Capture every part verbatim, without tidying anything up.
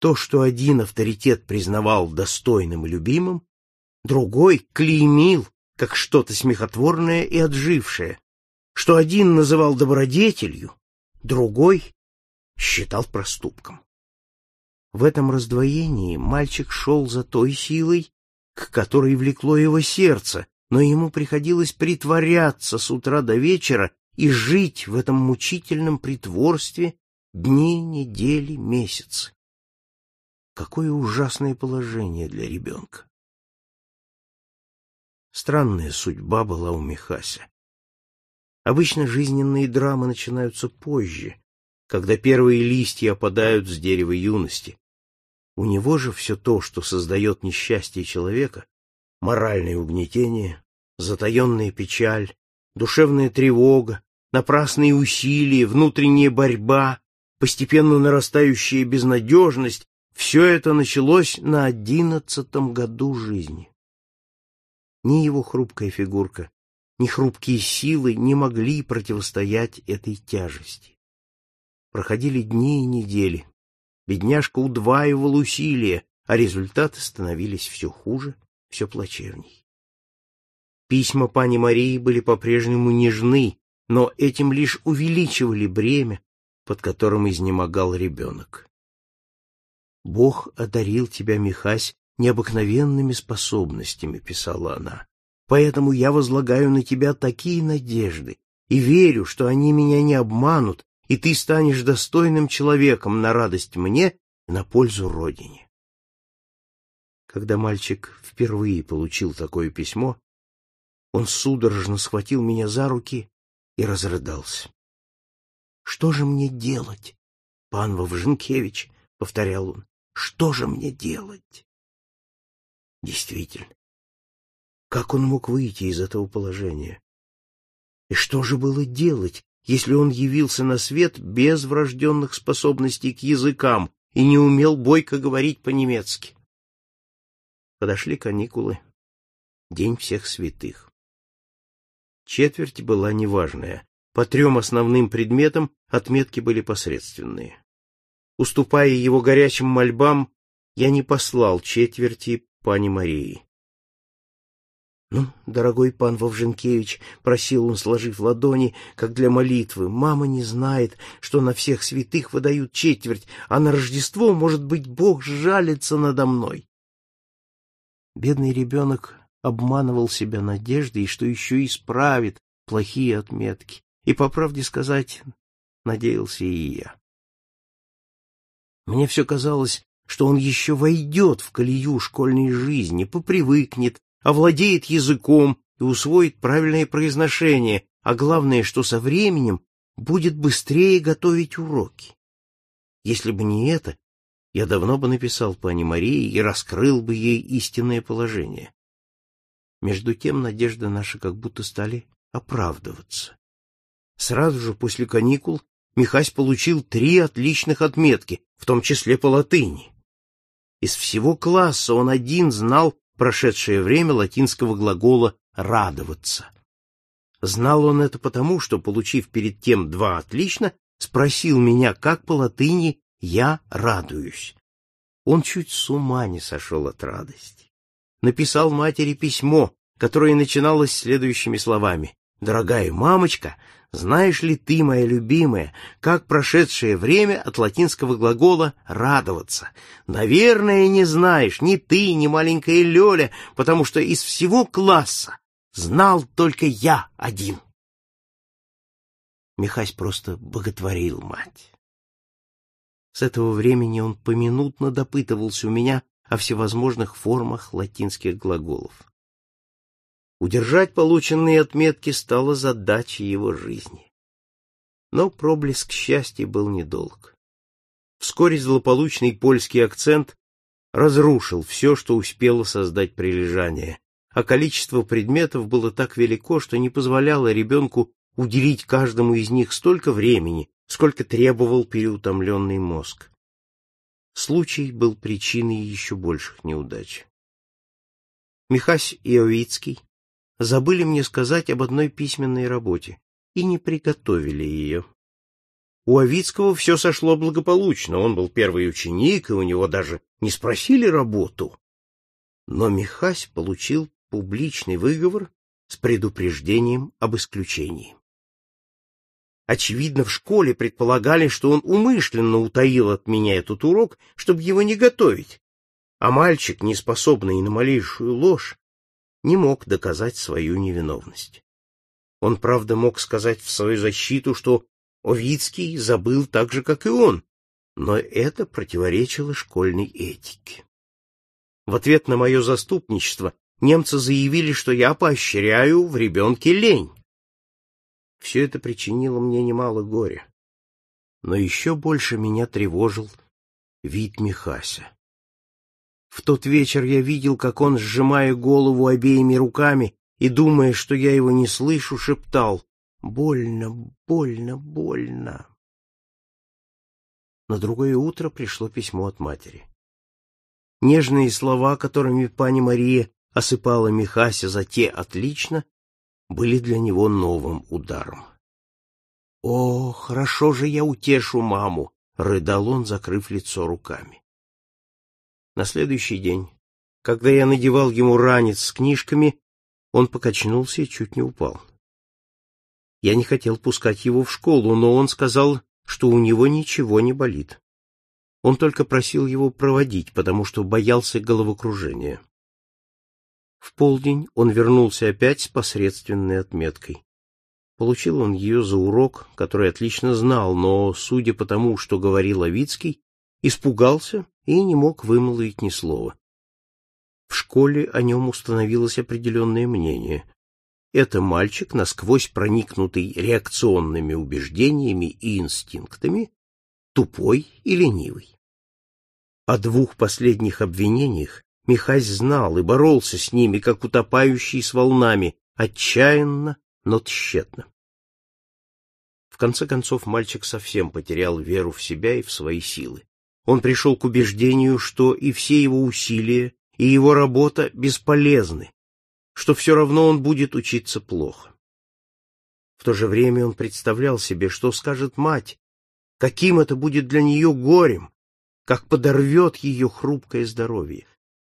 То, что один авторитет признавал достойным и любимым, другой клеймил как что-то смехотворное и отжившее, что один называл добродетелью, другой считал проступком. В этом раздвоении мальчик шел за той силой, к которой влекло его сердце, но ему приходилось притворяться с утра до вечера и жить в этом мучительном притворстве дни, недели, месяцы. Какое ужасное положение для ребенка! Странная судьба была у Михася. Обычно жизненные драмы начинаются позже, когда первые листья опадают с дерева юности. У него же все то, что создает несчастье человека, моральное угнетение, затаенная печаль, душевная тревога, напрасные усилия, внутренняя борьба, постепенно нарастающая безнадежность, все это началось на одиннадцатом году жизни. Ни его хрупкая фигурка, ни хрупкие силы не могли противостоять этой тяжести. Проходили дни и недели. Бедняжка удваивал усилия, а результаты становились все хуже, все плачевней. Письма пани Марии были по-прежнему нежны, но этим лишь увеличивали бремя, под которым изнемогал ребенок. «Бог одарил тебя, Михась, необыкновенными способностями», — писала она. «Поэтому я возлагаю на тебя такие надежды и верю, что они меня не обманут, и ты станешь достойным человеком на радость мне и на пользу Родине». Когда мальчик впервые получил такое письмо, он судорожно схватил меня за руки и разрыдался. «Что же мне делать, пан Вовженкевич?» — повторял он. «Что же мне делать?» Действительно, как он мог выйти из этого положения? И что же было делать, если он явился на свет без врожденных способностей к языкам и не умел бойко говорить по-немецки? Подошли каникулы, день всех святых. Четверть была неважная. По трем основным предметам отметки были посредственные. Уступая его горячим мольбам, я не послал четверти пани Марии. «Ну, дорогой пан Вовженкевич», — просил он, сложив ладони, как для молитвы, — «мама не знает, что на всех святых выдают четверть, а на Рождество, может быть, Бог жалится надо мной». Бедный ребенок обманывал себя надеждой, что еще исправит плохие отметки, и, по правде сказать, надеялся и я. Мне все казалось, что он еще войдет в колею школьной жизни, попривыкнет, овладеет языком и усвоит правильное произношение, а главное, что со временем будет быстрее готовить уроки. Если бы не это, я давно бы написал пани Марии и раскрыл бы ей истинное положение. Между тем надежды наши как будто стали оправдываться. Сразу же после каникул Михась получил три отличных отметки, в том числе по латыни. Из всего класса он один знал прошедшее время латинского глагола «радоваться». Знал он это потому, что, получив перед тем два отлично, спросил меня, как по латыни «я радуюсь». Он чуть с ума не сошел от радости. Написал матери письмо, которое начиналось следующими словами: «Дорогая мамочка, знаешь ли ты, моя любимая, как прошедшее время от латинского глагола «радоваться»? Наверное, не знаешь ни ты, ни маленькая Лёля, потому что из всего класса знал только я один». Михась просто боготворил мать. С этого времени он поминутно допытывался у меня о всевозможных формах латинских глаголов. Удержать полученные отметки стало задачей его жизни. Но проблеск счастья был недолг. Вскоре злополучный польский акцент разрушил все, что успело создать прилежание, а количество предметов было так велико, что не позволяло ребенку уделить каждому из них столько времени, сколько требовал переутомленный мозг. Случай был причиной еще больших неудач. Михась Иовицкий забыли мне сказать об одной письменной работе и не приготовили ее. У Овицкого все сошло благополучно, он был первый ученик, и у него даже не спросили работу. Но Михась получил публичный выговор с предупреждением об исключении. Очевидно, в школе предполагали, что он умышленно утаил от меня этот урок, чтобы его не готовить, а мальчик, не способный на малейшую ложь, не мог доказать свою невиновность. Он, правда, мог сказать в свою защиту, что Овицкий забыл так же, как и он, но это противоречило школьной этике. В ответ на мое заступничество немцы заявили, что я поощряю в ребенке лень. Все это причинило мне немало горя. Но еще больше меня тревожил вид Михася. В тот вечер я видел, как он, сжимая голову обеими руками и, думая, что я его не слышу, шептал: «Больно, больно, больно». На другое утро пришло письмо от матери. Нежные слова, которыми пани Мария осыпала Михася за те отлично, были для него новым ударом. «О, хорошо же я утешу маму!» — рыдал он, закрыв лицо руками. На следующий день, когда я надевал ему ранец с книжками, он покачнулся и чуть не упал. Я не хотел пускать его в школу, но он сказал, что у него ничего не болит. Он только просил его проводить, потому что боялся головокружения. В полдень он вернулся опять с посредственной отметкой. Получил он ее за урок, который отлично знал, но, судя по тому, что говорил Овицкий, испугался и не мог вымолвить ни слова. В школе о нем установилось определенное мнение. Это мальчик, насквозь проникнутый реакционными убеждениями и инстинктами, тупой и ленивый. О двух последних обвинениях Михась знал и боролся с ними, как утопающий с волнами, отчаянно, но тщетно. В конце концов мальчик совсем потерял веру в себя и в свои силы. Он пришел к убеждению, что и все его усилия, и его работа бесполезны, что все равно он будет учиться плохо. В то же время он представлял себе, что скажет мать, каким это будет для нее горем, как подорвет ее хрупкое здоровье.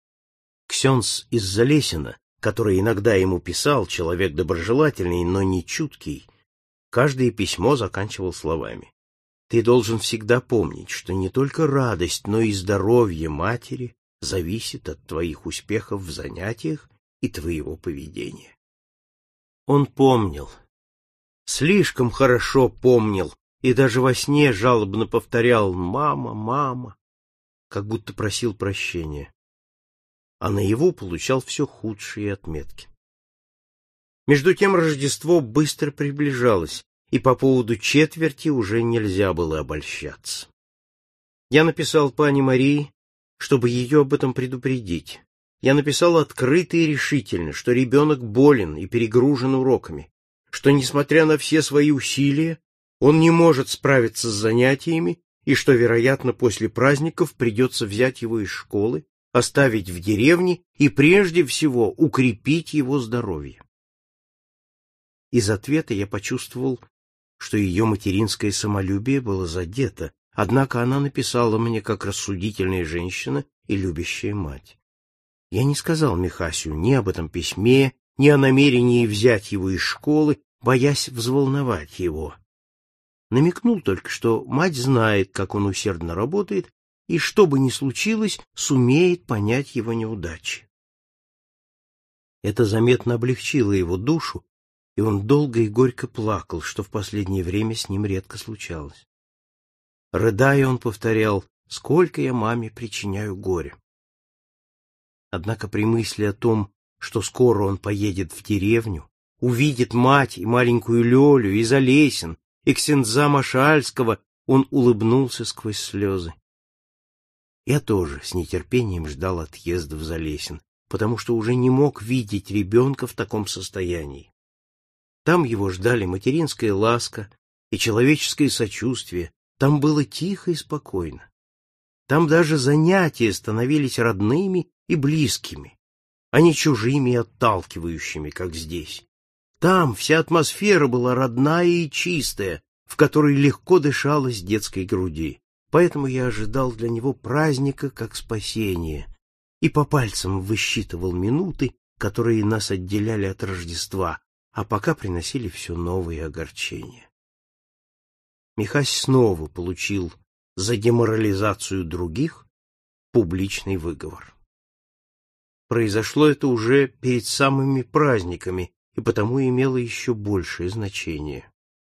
Ксенц из Залесина, который иногда ему писал, человек доброжелательный, но не чуткий, каждое письмо заканчивал словами: «Ты должен всегда помнить, что не только радость, но и здоровье матери зависит от твоих успехов в занятиях и твоего поведения». Он помнил, слишком хорошо помнил, и даже во сне жалобно повторял «мама, мама», как будто просил прощения. А наяву получал все худшие отметки. Между тем Рождество быстро приближалось, и по поводу четверти уже нельзя было обольщаться. Я написал пани Марии, чтобы ее об этом предупредить. Я написал открыто и решительно, что ребенок болен и перегружен уроками, что, несмотря на все свои усилия, он не может справиться с занятиями и что, вероятно, после праздников придется взять его из школы, оставить в деревне и, прежде всего, укрепить его здоровье. Из ответа я почувствовал, что ее материнское самолюбие было задето, однако она написала мне как рассудительная женщина и любящая мать. Я не сказал Михасю ни об этом письме, ни о намерении взять его из школы, боясь взволновать его. Намекнул только, что мать знает, как он усердно работает, и, что бы ни случилось, сумеет понять его неудачи. Это заметно облегчило его душу, и он долго и горько плакал, что в последнее время с ним редко случалось. Рыдая, он повторял: «Сколько я маме причиняю горя». Однако при мысли о том, что скоро он поедет в деревню, увидит мать и маленькую Лёлю, и Залесин, и ксендза Машальского, он улыбнулся сквозь слезы. Я тоже с нетерпением ждал отъезда в Залесин, потому что уже не мог видеть ребенка в таком состоянии. Там его ждали материнская ласка и человеческое сочувствие, там было тихо и спокойно. Там даже занятия становились родными и близкими, а не чужими и отталкивающими, как здесь. Там вся атмосфера была родная и чистая, в которой легко дышалось детской груди. Поэтому я ожидал для него праздника как спасения и по пальцам высчитывал минуты, которые нас отделяли от Рождества, а пока приносили все новые огорчения. Михась снова получил за деморализацию других публичный выговор. Произошло это уже перед самыми праздниками и потому имело еще большее значение.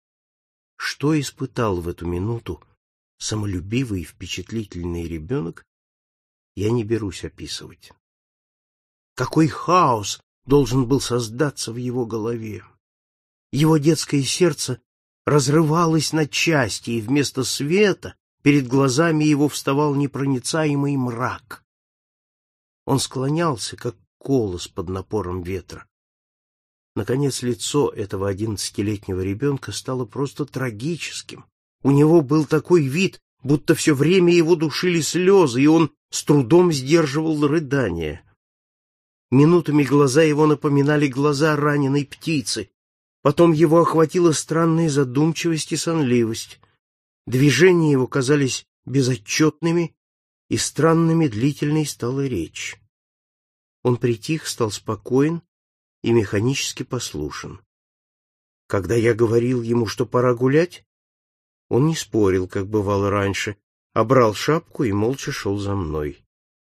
Что испытал в эту минуту самолюбивый и впечатлительный ребенок, я не берусь описывать. Какой хаос должен был создаться в его голове! Его детское сердце разрывалось на части, и вместо света перед глазами его вставал непроницаемый мрак. Он склонялся, как колос под напором ветра. Наконец, лицо этого одиннадцатилетнего ребенка стало просто трагическим. У него был такой вид, будто все время его душили слезы, и он с трудом сдерживал рыдания. Минутами глаза его напоминали глаза раненой птицы. Потом его охватила странная задумчивость и сонливость. Движения его казались безотчетными, и странными длительной стала речь. Он притих, стал спокоен и механически послушен. Когда я говорил ему, что пора гулять, он не спорил, как бывало раньше, а брал шапку и молча шел за мной.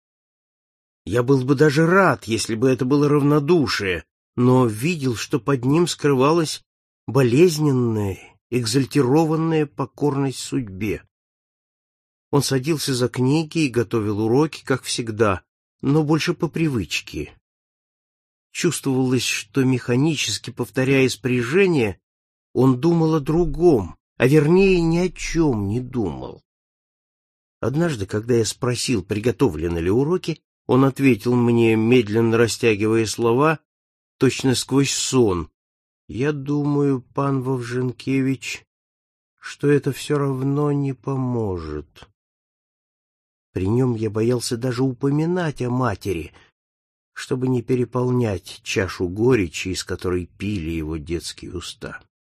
Я был бы даже рад, если бы это было равнодушие, но видел, что под ним скрывалась болезненная, экзальтированная покорность судьбе. Он садился за книги и готовил уроки, как всегда, но больше по привычке. Чувствовалось, что механически повторяя спряжение, он думал о другом, а вернее ни о чем не думал. Однажды, когда я спросил, приготовлены ли уроки, он ответил мне, медленно растягивая слова, точно сквозь сон: «Я думаю, пан Вовженкевич, что это все равно не поможет». При нем я боялся даже упоминать о матери, чтобы не переполнять чашу горечи, из которой пили его детские уста.